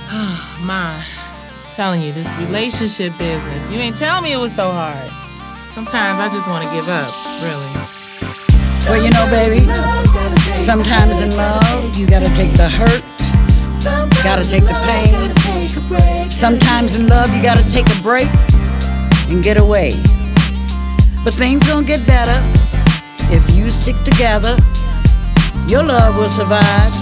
Ma, telling you, this relationship business, you ain't tell me it was so hard. Sometimes I just want to give up, really. Well, you know, baby, sometimes in love, you gotta take the hurt, gotta take the pain. Sometimes in love, you gotta take a break and get away. But things gonna get better if you stick together. Your love will survive.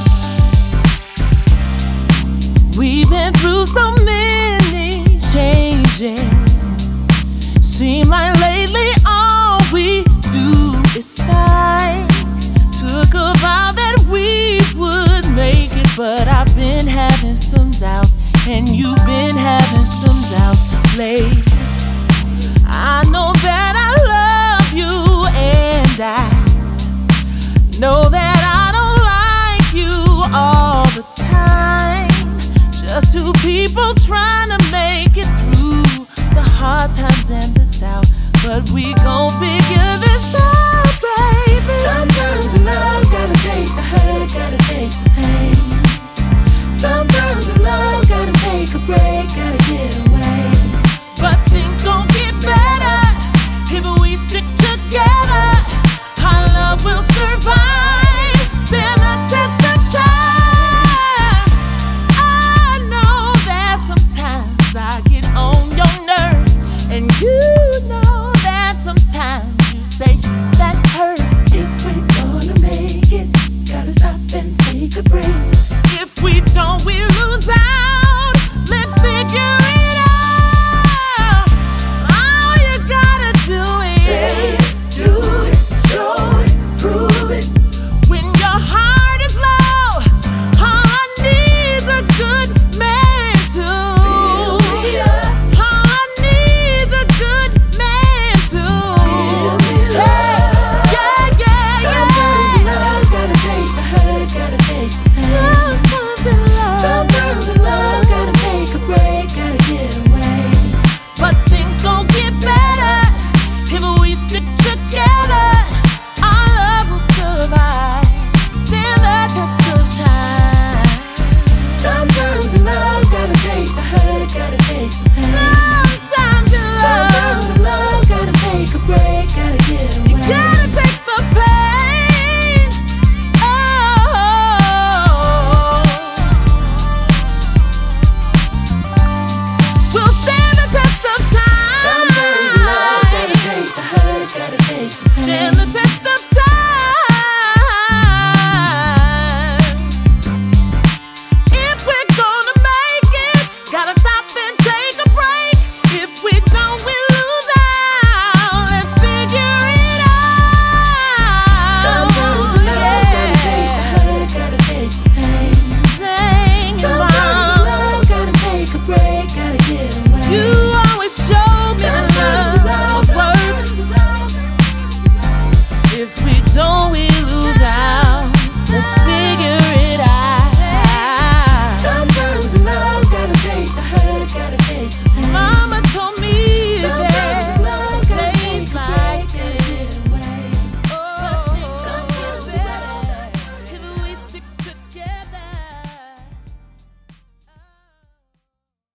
We've been through so many changes. Seem like lately all we do is fight. Took a vow that we would make it, but I've been having some doubts, and you've been having some doubts lately.